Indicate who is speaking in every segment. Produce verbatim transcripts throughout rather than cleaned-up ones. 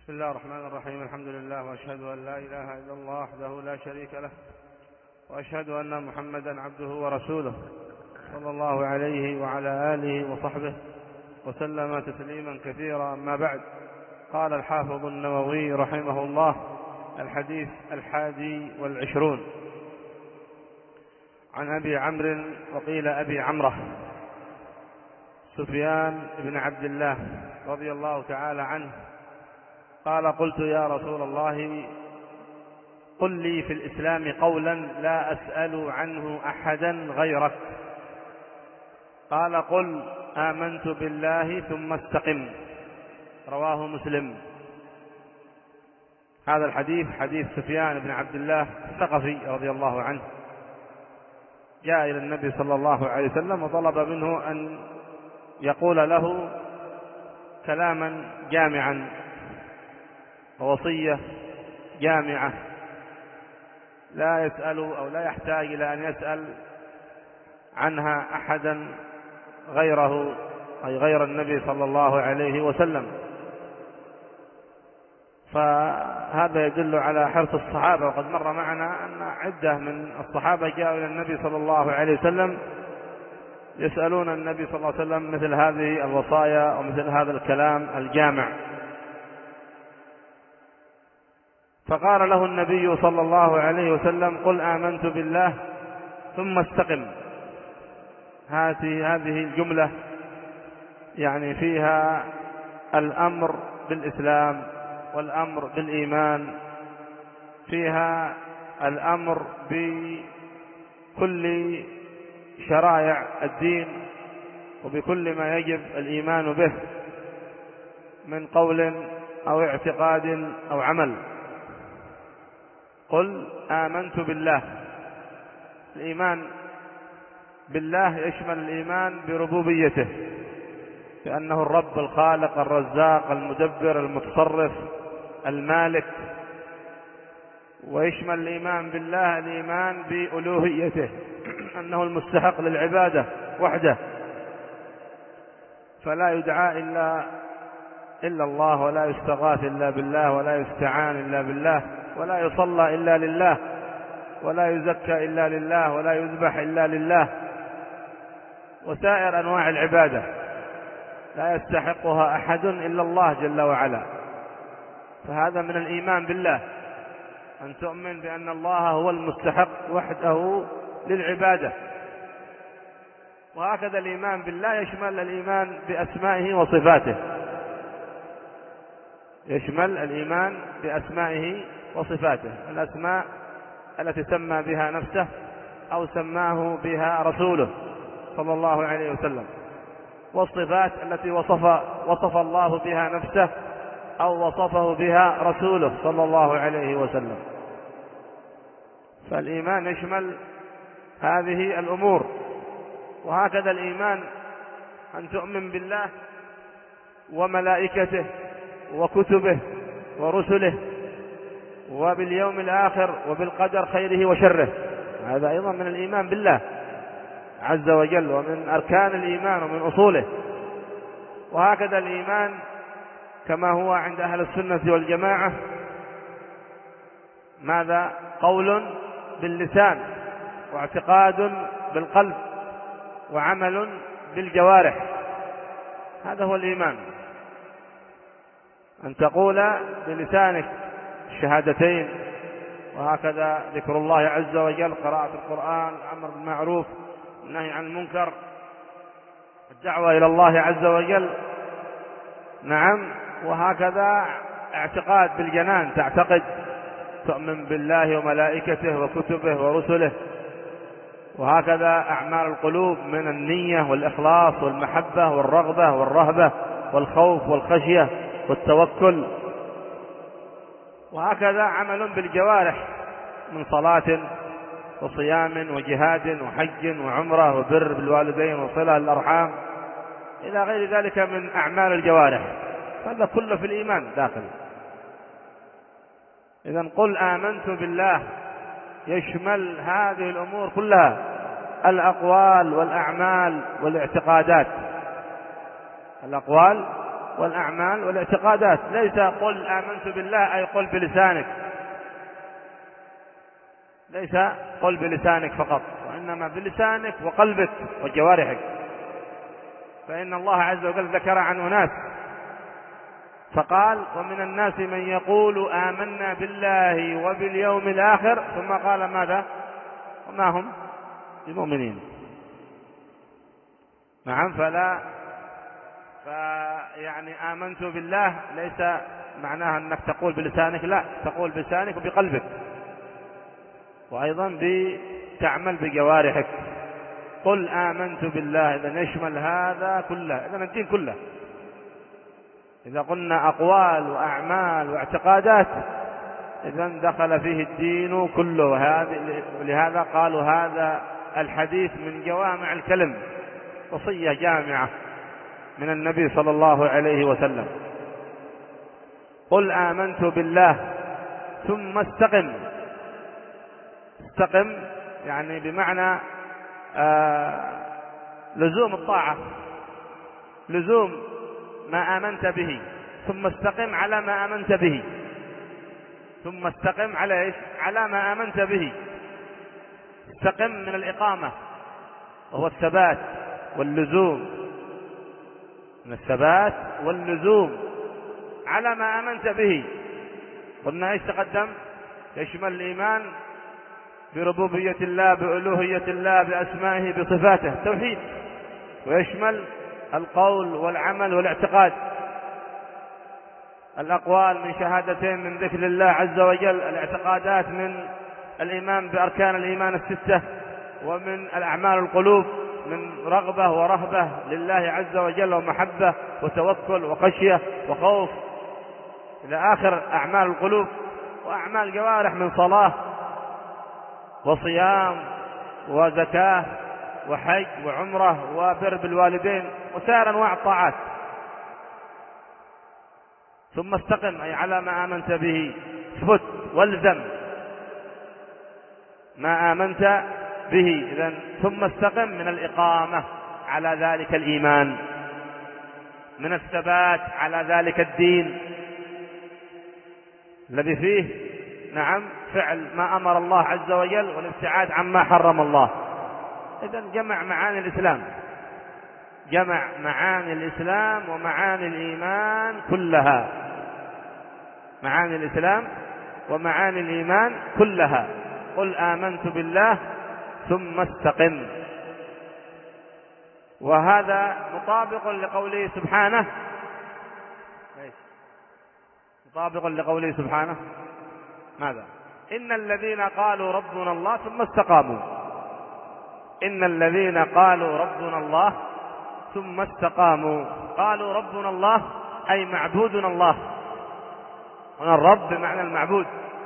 Speaker 1: بسم الله الرحمن الرحيم. الحمد لله، وأشهد أن لا إله إلا الله وحده لا شريك له، وأشهد أن محمدا عبده ورسوله صلى الله عليه وعلى آله وصحبه وسلم تسليما كثيرا. أما بعد، قال الحافظ النووي رحمه الله: الحديث الحادي والعشرون عن أبي عمرو وقيل أبي عمره سفيان بن عبد الله رضي الله تعالى عنه قال: قلت يا رسول الله، قل لي في الإسلام قولا لا أسأل عنه أحدا غيرك. قال: قل آمنت بالله ثم استقم. رواه مسلم. هذا الحديث حديث سفيان بن عبد الله الثقفي رضي الله عنه، جاء إلى النبي صلى الله عليه وسلم وطلب منه أن يقول له كلاما جامعا ووصية جامعة لا يسأل أو لا يحتاج إلى أن يسأل عنها أحدا غيره، أي غير النبي صلى الله عليه وسلم. فهذا يدل على حرص الصحابة، وقد مر معنا أن عدة من الصحابة جاءوا إلى النبي صلى الله عليه وسلم يسألون النبي صلى الله عليه وسلم مثل هذه الوصايا ومثل هذا الكلام الجامع. فقال له النبي صلى الله عليه وسلم: قل آمنت بالله ثم استقم. هذه هذه الجملة يعني فيها الأمر بالإسلام والأمر بالإيمان، فيها الأمر بكل شرائع الدين وبكل ما يجب الإيمان به من قول أو اعتقاد أو عمل. قل آمنت بالله. الإيمان بالله يشمل الإيمان بربوبيته، لأنه الرب الخالق الرزاق المدبر المتصرف المالك، ويشمل الإيمان بالله الإيمان بألوهيته، أنه المستحق للعبادة وحده، فلا يدعى إلا إلا الله، ولا يستغاث إلا بالله، ولا يستعان إلا بالله، ولا يصلى إلا لله، ولا يزكى إلا لله، ولا يذبح إلا لله. وسائر أنواع العبادة لا يستحقها أحد إلا الله جل وعلا. فهذا من الإيمان بالله، أن تؤمن بأن الله هو المستحق وحده للعبادة. وهكذا الإيمان بالله يشمل الإيمان بأسمائه وصفاته، يشمل الإيمان بأسمائه وصفاته، الأسماء التي سمى بها نفسه أو سماه بها رسوله صلى الله عليه وسلم، والصفات التي وصف وصف الله بها نفسه أو وصفه بها رسوله صلى الله عليه وسلم. فالإيمان يشمل هذه الأمور. وهكذا الإيمان أن تؤمن بالله وملائكته وكتبه ورسله وباليوم الآخر وبالقدر خيره وشره، هذا أيضا من الإيمان بالله عز وجل، ومن أركان الإيمان ومن أصوله. وهكذا الإيمان كما هو عند أهل السنة والجماعة ماذا؟ قول باللسان، واعتقاد بالقلب، وعمل بالجوارح. هذا هو الإيمان، أن تقول بلسانك الشهادتين، وهكذا ذكر الله عز وجل، قراءة القرآن، الأمر بالمعروف، النهي عن المنكر، الدعوة إلى الله عز وجل. نعم. وهكذا اعتقاد بالجنان، تعتقد تؤمن بالله وملائكته وكتبه ورسله. وهكذا أعمال القلوب من النية والإخلاص والمحبة والرغبة والرهبة والخوف والخشية والتوكل. وهكذا عمل بالجوارح من صلاة وصيام وجهاد وحج وعمرة وبر بالوالدين وصلة الأرحام إلى غير ذلك من أعمال الجوارح. هذا كله في الإيمان داخل. إذن قل آمنت بالله يشمل هذه الأمور كلها، الأقوال والأعمال والاعتقادات، الأقوال والأعمال والاعتقادات. ليس قل آمنت بالله أي قل بلسانك، ليس قل بلسانك فقط، وإنما بلسانك وقلبك وجوارحك. فإن الله عز وجل ذكر عن أناس فقال ومن الناس من يقول آمنا بالله وباليوم الآخر، ثم قال ماذا؟ وما هم بمؤمنين. نعم. فلا فيعني آمنت بالله ليس معناها أنك تقول بلسانك، لا، تقول بلسانك وبقلبك، وأيضا بتعمل بجوارحك. قل آمنت بالله إذا يشمل هذا كله، إذا الدين كله. إذا قلنا أقوال وأعمال واعتقادات إذا دخل فيه الدين كله. ولهذا قالوا هذا الحديث من جوامع الكلم، وصية جامعة من النبي صلى الله عليه وسلم. قل آمنت بالله ثم استقم. استقم يعني بمعنى آه لزوم الطاعة، لزوم ما آمنت به، ثم استقم على ما آمنت به. ثم استقم على إيش؟ على ما آمنت به. استقم من الإقامة، وهو الثبات واللزوم، من الثبات واللزوم على ما آمنت به. قلنا إيش تقدم؟ يشمل الإيمان بربوبية الله، بألوهية الله، بأسمائه، بصفاته، توحيد. ويشمل القول والعمل والاعتقاد، الأقوال من شهادتين من ذكر الله عز وجل، الاعتقادات من الإيمان بأركان الإيمان الستة، ومن الأعمال القلوب من رغبة ورهبة لله عز وجل، ومحبة وتوكل وخشية وخوف إلى آخر أعمال القلوب. وأعمال جوارح من صلاة وصيام وزكاة وحج وعمرة وبر بالوالدين وسائر أنواع الطاعات. ثم استقم أي على ما آمنت به، اثبت والزم ما آمنت به. إذن ثم استقم من الإقامة على ذلك الإيمان، من الثبات على ذلك الدين الذي فيه نعم فعل ما أمر الله عز وجل والابتعاد عما حرم الله. إذن جمع معاني الإسلام، جمع معاني الإسلام ومعاني الإيمان كلها، معاني الإسلام ومعاني الإيمان كلها. قل آمنت بالله ثم استقم. وهذا مطابق لقوله سبحانه، مطابق لقوله سبحانه ماذا؟ إن الذين قالوا ربنا الله ثم استقاموا. إن الذين قالوا ربنا الله ثم استقاموا. قالوا ربنا الله أي معبودنا الله. هنا الرب بمعنى المعبود.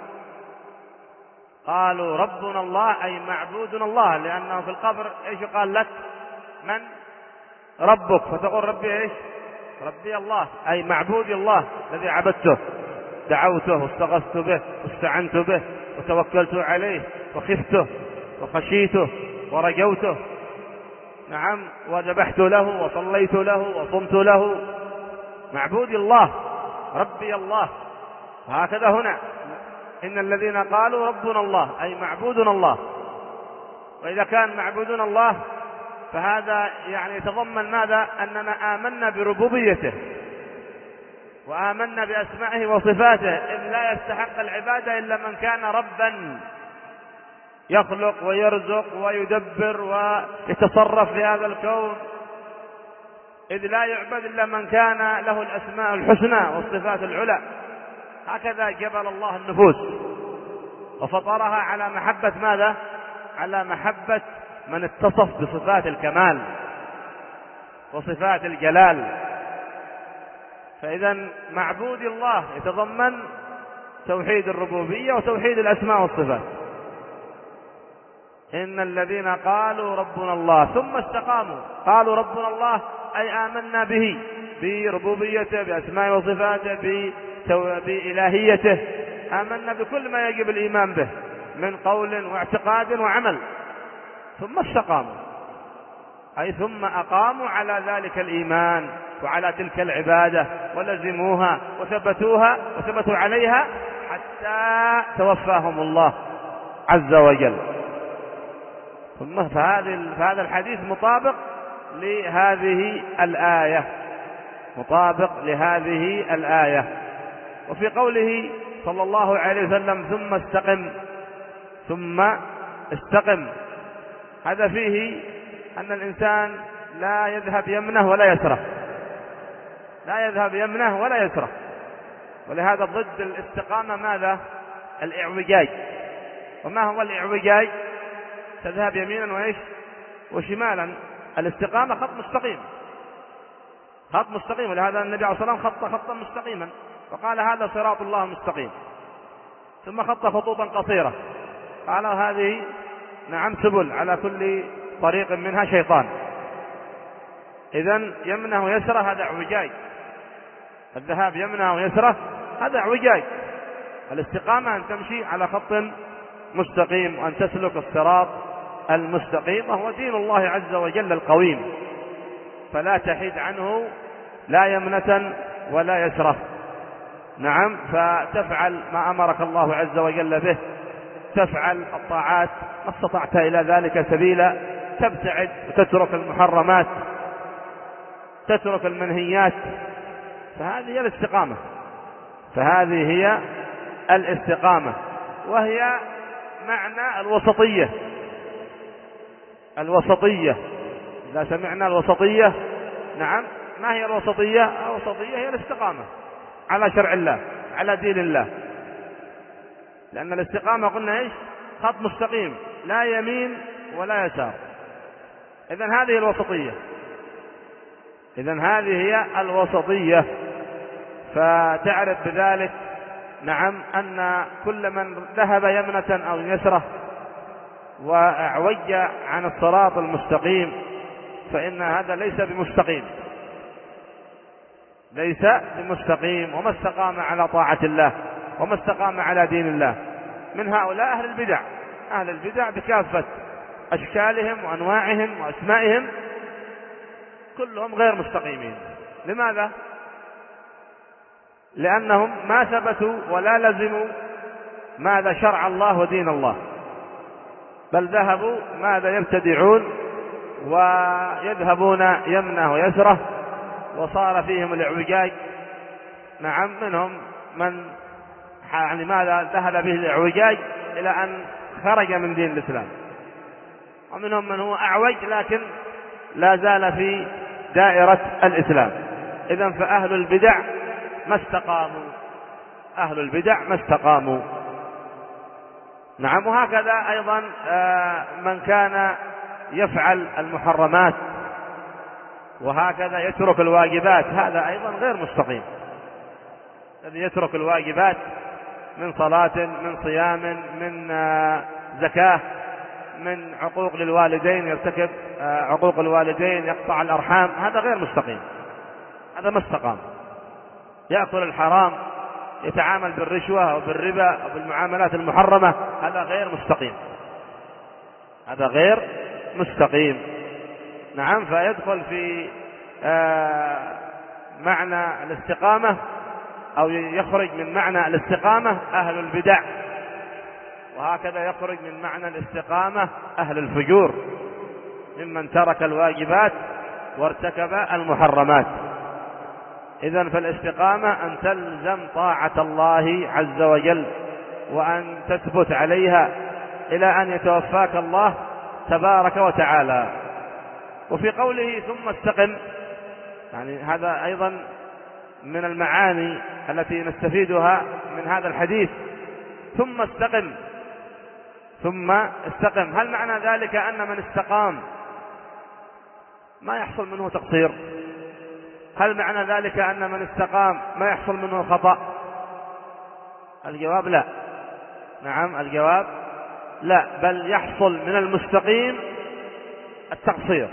Speaker 1: قالوا ربنا الله أي معبودنا الله، لأنه في القبر إيش قال لك؟ من ربك؟ فتقول ربي إيش؟ ربي الله، أي معبودي الله الذي عبدته، دعوته واستغثت به واستعنت به وتوكلت عليه وخفته وخشيته ورجوته، نعم، وذبحت له وصليت له وصمت له. معبودي الله، ربي الله. وهكذا هنا إن الذين قالوا ربنا الله أي معبودنا الله. وإذا كان معبودنا الله فهذا يعني يتضمن ماذا؟ أننا آمنا بربوبيته وآمنا بأسمائه وصفاته، إذ لا يستحق العبادة إلا من كان ربا يخلق ويرزق ويدبر ويتصرف في هذا الكون، إذ لا يعبد إلا من كان له الأسماء الحسنى والصفات العلى. هكذا جبل الله النفوس وفطرها على محبة ماذا؟ على محبة من اتصف بصفات الكمال وصفات الجلال. فإذا معبود الله يتضمن توحيد الربوبية وتوحيد الأسماء والصفات. إن الذين قالوا ربنا الله ثم استقاموا. قالوا ربنا الله أي آمنا به، بربوبيته، بأسماء وصفاته، بإلهيته، آمنا بكل ما يجب الإيمان به من قول واعتقاد وعمل. ثم استقاموا أي ثم أقاموا على ذلك الإيمان وعلى تلك العبادة ولزموها وثبتوها وثبتوا عليها حتى توفاهم الله عز وجل. ثم فهذا الحديث مطابق لهذه الآية، مطابق لهذه الآية. وفي قوله صلى الله عليه وسلم ثم استقم ثم استقم، هذا فيه أن الإنسان لا يذهب يمنه ولا يسره، لا يذهب يمنه ولا يسره. ولهذا ضد الاستقامة ماذا؟ الإعوجاج. وما هو الإعوجاج؟ تذهب يمينا وإيش وشمالا. الاستقامة خط مستقيم، خط مستقيم. ولهذا النبي عليه الصلاة والسلام خط خطا مستقيما وقال هذا صراط الله مستقيم، ثم خط خطوطا قصيرة قال هذه نعم سبل على كل طريق منها شيطان. إذن يمنه ويسره هذا اعوجاج، الذهاب يمنه ويسره هذا اعوجاج. الاستقامة أن تمشي على خط مستقيم وأن تسلك الصراط المستقيم، وهو دين الله عز وجل القويم، فلا تحيد عنه لا يمنة ولا يسره. نعم، فتفعل ما أمرك الله عز وجل به، تفعل الطاعات ما استطعت إلى ذلك سبيلا، تبتعد وتترك المحرمات، تترك المنهيات، فهذه هي الاستقامة. فهذه هي الاستقامة، وهي معنى الوسطية. الوسطية إذا سمعنا الوسطية، نعم، ما هي الوسطية؟ الوسطية هي الاستقامة على شرع الله، على دين الله. لأن الاستقامة قلنا إيش؟ خط مستقيم لا يمين ولا يسار. إذن هذه الوسطية، إذن هذه هي الوسطية. فتعرف بذلك نعم أن كل من ذهب يمنة أو يسره وأعوج عن الصراط المستقيم فإن هذا ليس بمستقيم، ليس بمستقيم، وما استقام على طاعة الله وما استقام على دين الله. من هؤلاء أهل البدع، أهل البدع بكافة أشكالهم وأنواعهم وأسمائهم كلهم غير مستقيمين. لماذا؟ لأنهم ما ثبتوا ولا لزموا ماذا شرع الله ودين الله، بل ذهبوا ماذا يبتدعون ويذهبون يمنه ويسره، وصار فيهم الاعوجاج. نعم، منهم من يعني ماذا ذهب به الاعوجاج إلى أن خرج من دين الإسلام، ومنهم من هو أعوج لكن لا زال في دائرة الإسلام. إذن فأهل البدع ما استقاموا، أهل البدع ما استقاموا. نعم، وهكذا أيضا من كان يفعل المحرمات وهكذا يترك الواجبات، هذا أيضا غير مستقيم. الذي يترك الواجبات من صلاة، من صيام، من زكاة، من عقوق للوالدين، يرتكب عقوق الوالدين، يقطع الأرحام، هذا غير مستقيم، هذا ما استقام. يأكل الحرام، يتعامل بالرشوة أو بالربا أو بالمعاملات المحرمة، هذا غير مستقيم، هذا غير مستقيم. نعم، فيدخل في آه معنى الاستقامة أو يخرج من معنى الاستقامة أهل البدع، وهكذا يخرج من معنى الاستقامة أهل الفجور ممن ترك الواجبات وارتكب المحرمات. إذن فالاستقامة أن تلزم طاعة الله عز وجل وأن تثبت عليها إلى أن يتوفاك الله تبارك وتعالى. وفي قوله ثم استقم، يعني هذا أيضا من المعاني التي نستفيدها من هذا الحديث. ثم استقم، ثم استقم، هل معنى ذلك أن من استقام ما يحصل منه تقصير؟ هل معنى ذلك أن من استقام ما يحصل منه خطأ؟ الجواب لا. نعم، الجواب لا، بل يحصل من المستقيم التقصير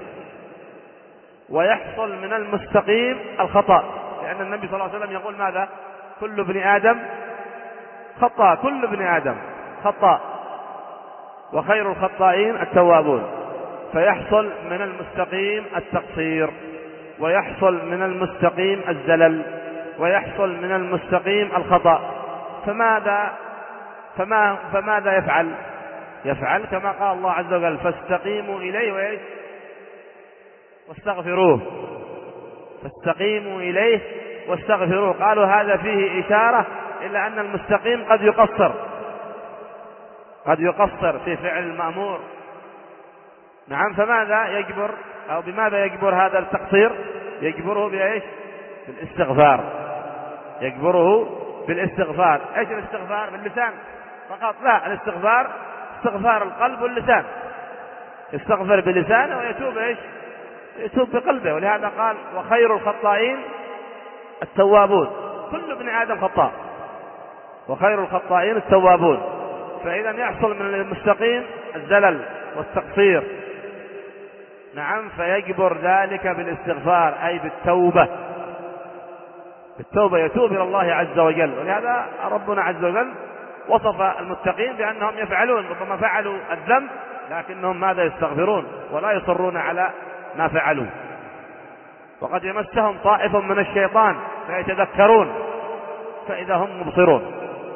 Speaker 1: ويحصل من المستقيم الخطأ، لأن النبي صلى الله عليه وسلم يقول ماذا؟ كل ابن آدم خطأ، كل ابن آدم خطأ وخير الخطائين التوابون. فيحصل من المستقيم التقصير ويحصل من المستقيم الزلل، ويحصل من المستقيم الخطأ. فماذا فما فماذا يفعل؟ يفعل كما قال الله عز وجل: فاستقيموا إليه وإيش؟ واستغفروه. فاستقيموا إليه واستغفروه. قالوا هذا فيه إشارة إلا أن المستقيم قد يقصر قد يقصر في فعل المأمور. نعم. فماذا يجبر أو بماذا يجبر هذا التقصير؟ يجبره بإيش؟ بالاستغفار. يجبره بالاستغفار. إيش الاستغفار؟ باللسان فقط؟ لا، الاستغفار استغفار القلب واللسان. يستغفر بلسانه ويتوب إيش؟ يتوب بقلبه. ولهذا قال: وخير الخطائين التوابون. كل ابن آدم خطاء، وخير الخطائين التوابون. فإذا يحصل من المستقيم الزلل والتقصير. نعم. فيجبر ذلك بالاستغفار، أي بالتوبة. بالتوبة يتوب إلى الله عز وجل. ولهذا ربنا عز وجل وصف المتقين بأنهم يفعلون، ربما فعلوا الذنب لكنهم ماذا؟ يستغفرون ولا يصرون على ما فعلوا. وقد يمسهم طائف من الشيطان فيتذكرون فإذا هم مبصرون.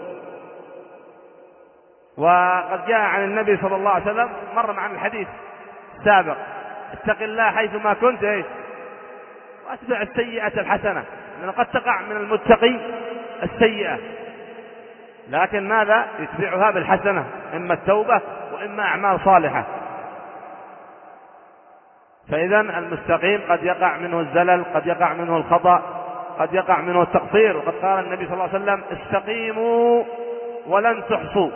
Speaker 1: وقد جاء عن النبي صلى الله عليه وسلم، مر معنا الحديث السابق: اتق الله حيثما كنت إيش؟ واتبع السيئة الحسنة. لأن قد تقع من المتقي السيئة، لكن ماذا؟ يتبعها بالحسنة، إما التوبة وإما أعمال صالحة. فإذا المستقيم قد يقع منه الزلل، قد يقع منه الخطأ، قد يقع منه التقصير. وقد قال النبي صلى الله عليه وسلم: استقيموا ولن تحصوا،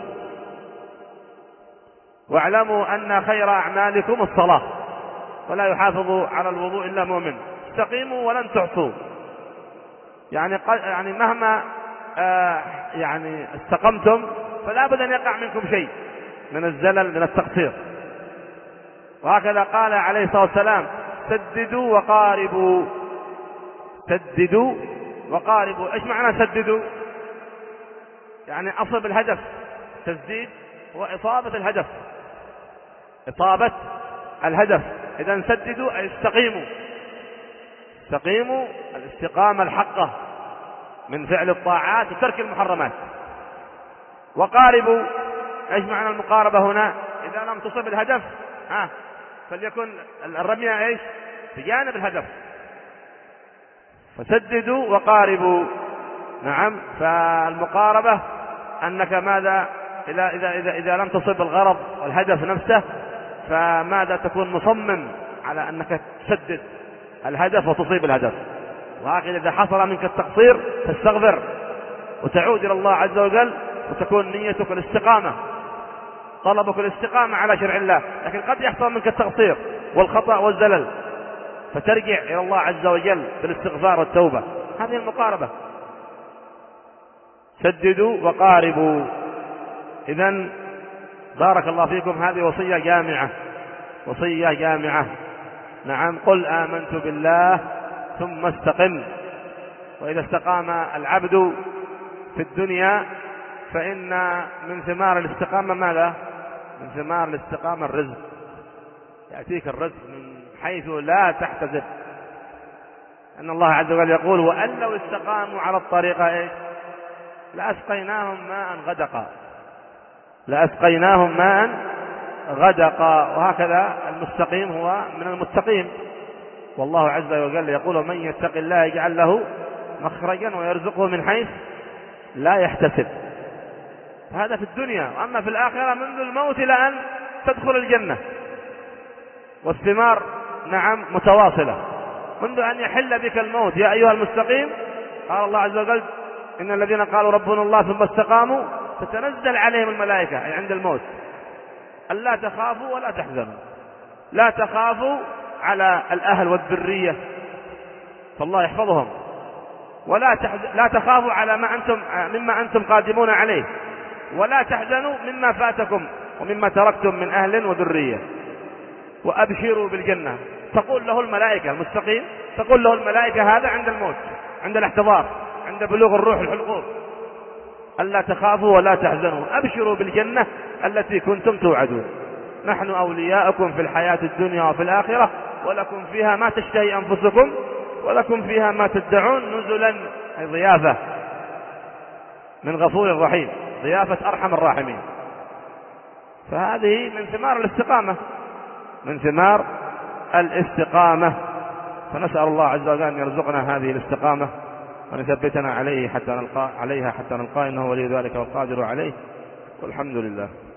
Speaker 1: واعلموا أن خير أعمالكم الصلاة، ولا يحافظ على الوضوء إلا مؤمن. استقيموا ولن تحصوا، يعني يعني مهما آه يعني استقمتم فلا بد أن يقع منكم شيء من الزلل، من التقصير. وهكذا قال عليه الصلاة والسلام: سددوا وقاربوا. سددوا وقاربوا. ايش معنى سددوا؟ يعني أصب الهدف. تسديد هو إصابة الهدف، إصابة الهدف. إذا سددوا أي استقيموا. استقيموا الاستقامة الحقة من فعل الطاعات وترك المحرمات. وقاربوا. ايش معنى المقاربة هنا؟ إذا لم تصب الهدف ها فليكن الرمية ايش؟ بجانب الهدف. فسددوا وقاربوا. نعم. فالمقاربة أنك ماذا؟ إذا, إذا, إذا, إذا لم تصب الغرض والهدف نفسه فماذا؟ تكون مصمم على أنك تسدد الهدف وتصيب الهدف. وهكذا إذا حصل منك التقصير تستغفر وتعود إلى الله عز وجل، وتكون نيتك الاستقامة، طلبك الاستقامة على شرع الله. لكن قد يحصل منك التقصير والخطأ والزلل فترجع إلى الله عز وجل بالاستغفار والتوبة. هذه المقاربة. سددوا وقاربوا. إذن بارك الله فيكم، هذه وصية جامعة، وصية جامعة. نعم. قل آمنت بالله ثم استقم. وإذا استقام العبد في الدنيا فإن من ثمار الاستقامة ماذا؟ من ثمار الاستقامة الرزق. يأتيك الرزق من حيث لا تحتسب. أن الله عز وجل يقول: وأن لو استقاموا على الطريقة إيه؟ لأسقيناهم ماء غدقا. لأسقيناهم ماء غدقا. وهكذا المستقيم هو من المتقين. والله عز وجل يقول: من يتق الله يجعل له مخرجا ويرزقه من حيث لا يحتسب. هذا في الدنيا. وأما في الآخرة منذ الموت إلى أن تدخل الجنة، والثمار نعم متواصلة منذ أن يحل بك الموت. يا أيها المستقيم، قال الله عز وجل: إن الذين قالوا ربنا الله ثم استقاموا تتنزل عليهم الملائكة، أي عند الموت، ألا تخافوا ولا تحزنوا. لا تخافوا على الأهل والذرية فالله يحفظهم، ولا لا تخافوا على ما أنتم مما أنتم قادمون عليه، ولا تحزنوا مما فاتكم ومما تركتم من أهل وذرية، وأبشروا بالجنة. تقول له الملائكة، المستقيم تقول له الملائكة هذا عند الموت، عند الاحتضار، عند بلوغ الروح الحلقوم: ألا تخافوا ولا تحزنوا، أبشروا بالجنة التي كنتم توعدون. نحن أولياؤكم في الحياة الدنيا وفي الآخرة، ولكم فيها ما تشتهي أنفسكم ولكم فيها ما تدعون نزلا، أي ضيافة من غفور رحيم، ضيافة أرحم الراحمين. فهذه من ثمار الاستقامة، من ثمار الاستقامة. فنسأل الله عز وجل أن يرزقنا هذه الاستقامة وأن يثبتنا عليه حتى نلقى عليها حتى نلقى، إنه ولي ذلك والقادر عليه، والحمد لله.